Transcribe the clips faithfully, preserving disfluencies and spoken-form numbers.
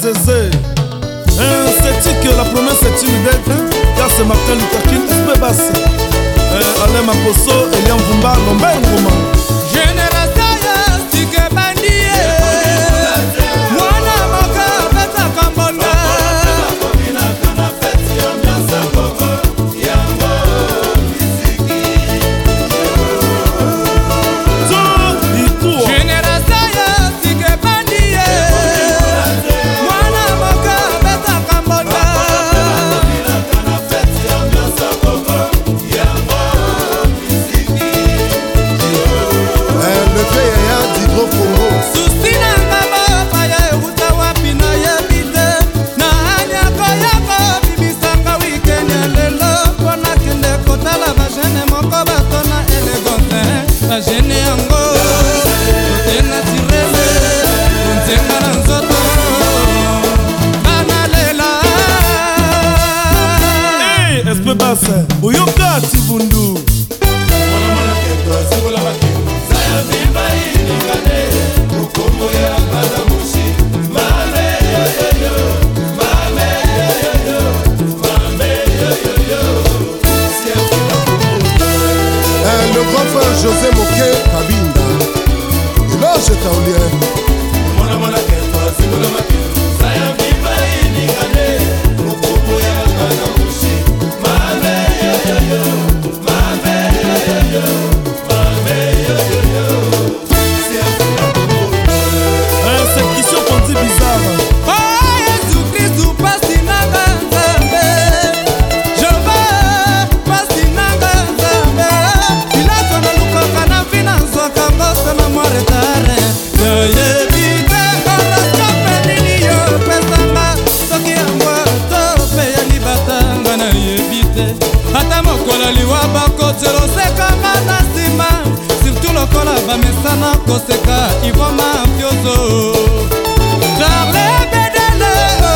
Zézé. Hein, c'est-il que la promesse est une dette? Car c'est Martin Luther King, S P Bass. Hein, Alain Makoso, Elian Vumba, Lomba Ngoma. Génération ya sike bandie. Mwana moka peta kambonda. Boyoka Tibundu le grand frère José Moké Kabinda Eloge Taoulien bamesana koseka Ivo mafioso Charles Bedele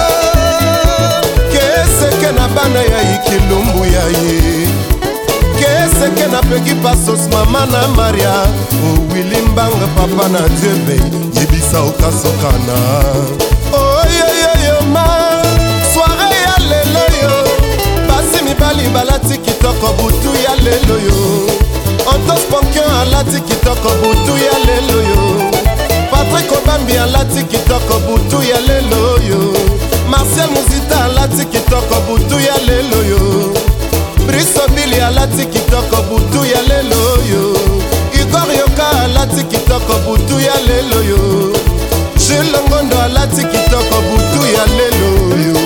Keseke na bana ya ikilumbu ya ye Keseke na peki pasos mama na Maria O Willy Mbanga papa na Diebe Yebisa okasokana Oh yo yo yo ma Soare ya lelo yo Basi mibali balati kitoko butu ya lelo yo Antos Ponkion alati kitoko butu ya lelo yo Patrick Obambi alati kitoko butu ya lelo yo Marcel Muzita alati kitoko butu ya lelo yo Brice Billy alati kitoko butu ya lelo yo Igor Yoka alati kitoko butu ya lelo yo Jules Ngondo alati kitoko butu ya lelo yo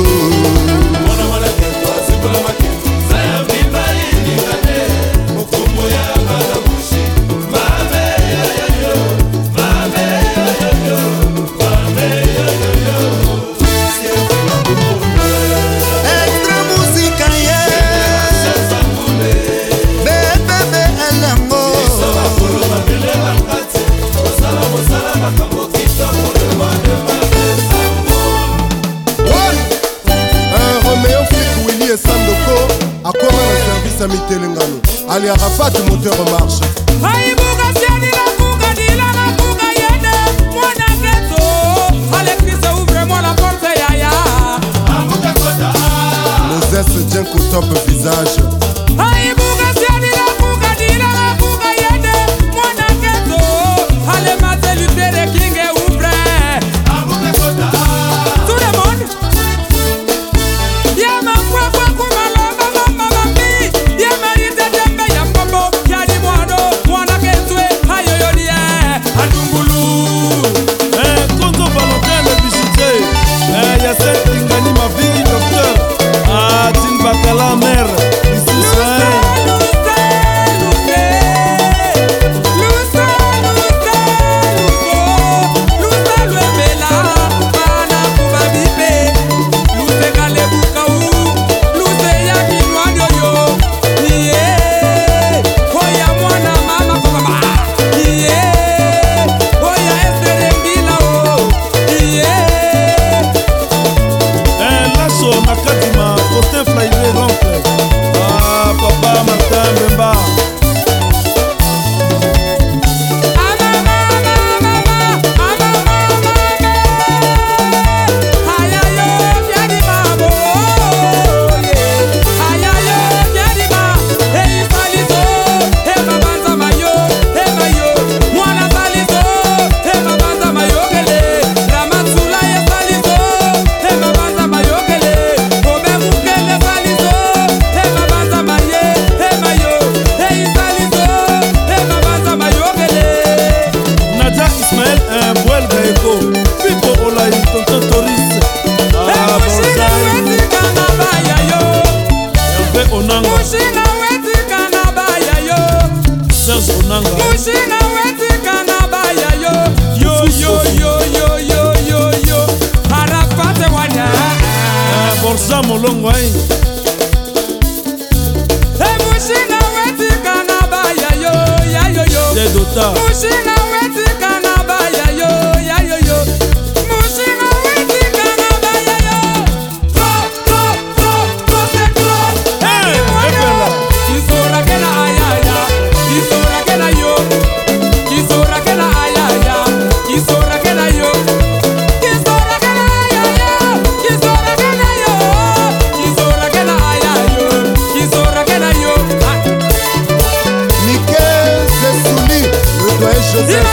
Telengano Ali Arafat moteur en marche Aïbouga siani la bouga di la la bouga yende Mwana keto Alexis ouvre-moi la porte yaya Amuka kota Moses Djenko top visage Aïbouga siani la bouga di la la bouga yende Mwana keto Ale mate lutere king ouvre Amuka kota Tout le monde Yama kwa kwa kumalo Mama mama mi Yama ite tembe ya mbobo Yadi mwano Mwana keto Lota. Mushinga wetika na baya yo, ya yo yo. Mushinga wetika na baya yo. Trop, trop, trop, trop, c'est trop. Hey, Ebela. Kisora kena ayaya, kisora kena yo. Kisora kena ayaya, kisora kena yo. Kisora kena ayaya, kisora kena yo. Kisora kena ayaya, kisora kena yo. Mickey Zessouli, le doyen Joseph